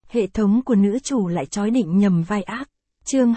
hệ thống của nữ chủ lại chói định nhầm vai ác. Chương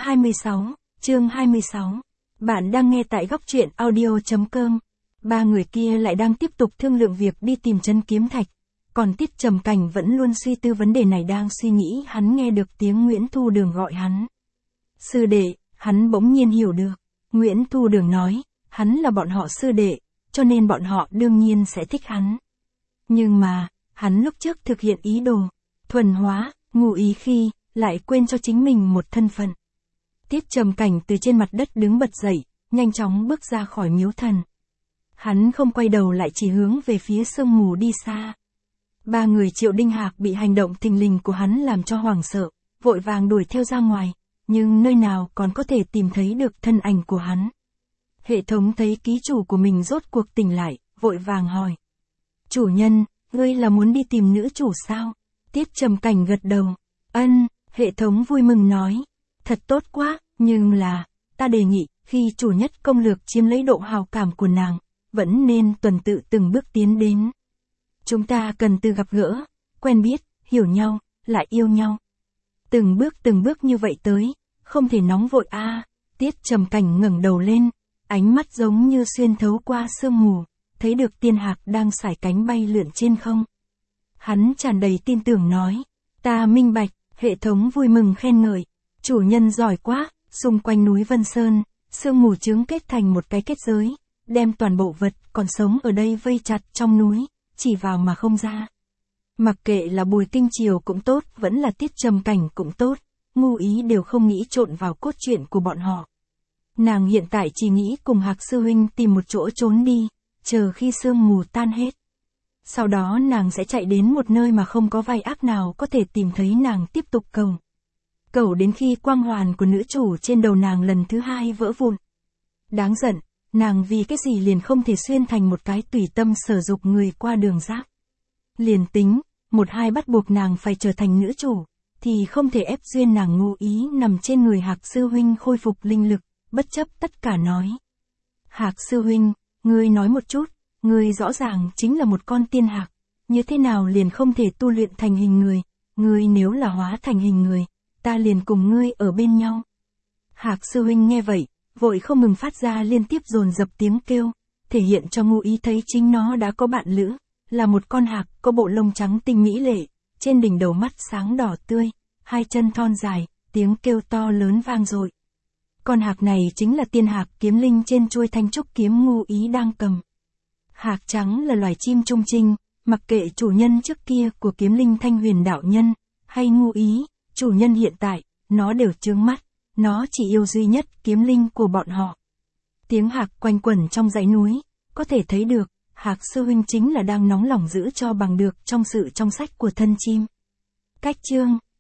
26. Bạn đang nghe tại góc truyện audio.com. Ba người kia lại đang tiếp tục thương lượng việc đi tìm chân kiếm thạch. Còn Tiết Trầm Cảnh vẫn luôn suy tư vấn đề này, đang suy nghĩ hắn nghe được tiếng Nguyễn Thu Đường gọi hắn. Sư đệ, hắn bỗng nhiên hiểu được. Nguyễn Thu Đường nói, hắn là bọn họ sư đệ, cho nên bọn họ đương nhiên sẽ thích hắn. Nhưng mà, hắn lúc trước thực hiện ý đồ thuần hóa, ngụ ý khi, lại quên cho chính mình một thân phận. Tiết Trầm Cảnh từ trên mặt đất đứng bật dậy, nhanh chóng bước ra khỏi miếu thần. Hắn không quay đầu lại, chỉ hướng về phía sương mù đi xa. Ba người Triệu Đinh Hạc bị hành động thình lình của hắn làm cho hoảng sợ, vội vàng đuổi theo ra ngoài, nhưng nơi nào còn có thể tìm thấy được thân ảnh của hắn. Hệ thống thấy ký chủ của mình rốt cuộc tỉnh lại, vội vàng hỏi. Chủ nhân, ngươi là muốn đi tìm nữ chủ sao? Tiết Trầm Cảnh gật đầu. Ân, hệ thống vui mừng nói. Thật tốt quá, nhưng là, ta đề nghị, khi chủ nhất công lược chiếm lấy độ hào cảm của nàng, vẫn nên tuần tự từng bước tiến đến. Chúng ta cần từ gặp gỡ, quen biết, hiểu nhau, lại yêu nhau. Từng bước như vậy tới, không thể nóng vội a. Tiết Trầm Cảnh ngẩng đầu lên, ánh mắt giống như xuyên thấu qua sương mù, thấy được tiên hạc đang sải cánh bay lượn trên không. Hắn tràn đầy tin tưởng nói, ta minh bạch. Hệ thống vui mừng khen ngợi, chủ nhân giỏi quá. Xung quanh núi Vân Sơn, sương mù chướng kết thành một cái kết giới, đem toàn bộ vật còn sống ở đây vây chặt trong núi, chỉ vào mà không ra. Mặc kệ là Bùi Kinh Triều cũng tốt, vẫn là Tiết Trầm Cảnh cũng tốt, ngu ý đều không nghĩ trộn vào cốt truyện của bọn họ. Nàng hiện tại chỉ nghĩ cùng Hạc sư huynh tìm một chỗ trốn đi, chờ khi sương mù tan hết. Sau đó nàng sẽ chạy đến một nơi mà không có vai ác nào có thể tìm thấy nàng, tiếp tục cầu đến khi quang hoàn của nữ chủ trên đầu nàng lần thứ hai vỡ vụn. Đáng giận, nàng vì cái gì liền không thể xuyên thành một cái tùy tâm sở dục người qua đường giáp. Liền tính, một hai bắt buộc nàng phải trở thành nữ chủ, thì không thể ép duyên nàng ngu ý nằm trên người Hạc sư huynh khôi phục linh lực, bất chấp tất cả nói. Hạc sư huynh, ngươi nói một chút, ngươi rõ ràng chính là một con tiên hạc, như thế nào liền không thể tu luyện thành hình người, ngươi nếu là hóa thành hình người, ta liền cùng ngươi ở bên nhau. Hạc sư huynh nghe vậy, vội không ngừng phát ra liên tiếp dồn dập tiếng kêu, thể hiện cho ngu ý thấy chính nó đã có bạn lữ, là một con hạc có bộ lông trắng tinh mỹ lệ, trên đỉnh đầu mắt sáng đỏ tươi, hai chân thon dài, tiếng kêu to lớn vang dội. Con hạc này chính là tiên hạc kiếm linh trên chuôi thanh trúc kiếm ngu ý đang cầm. Hạc trắng là loài chim trung trinh, mặc kệ chủ nhân trước kia của kiếm linh Thanh Huyền đạo nhân, hay ngu ý, chủ nhân hiện tại, nó đều chướng mắt, nó chỉ yêu duy nhất kiếm linh của bọn họ. Tiếng hạc quanh quẩn trong dãy núi, có thể thấy được, Hạc sư huynh chính là đang nóng lòng giữ cho bằng được trong sự trong sách của thân chim. Cách chương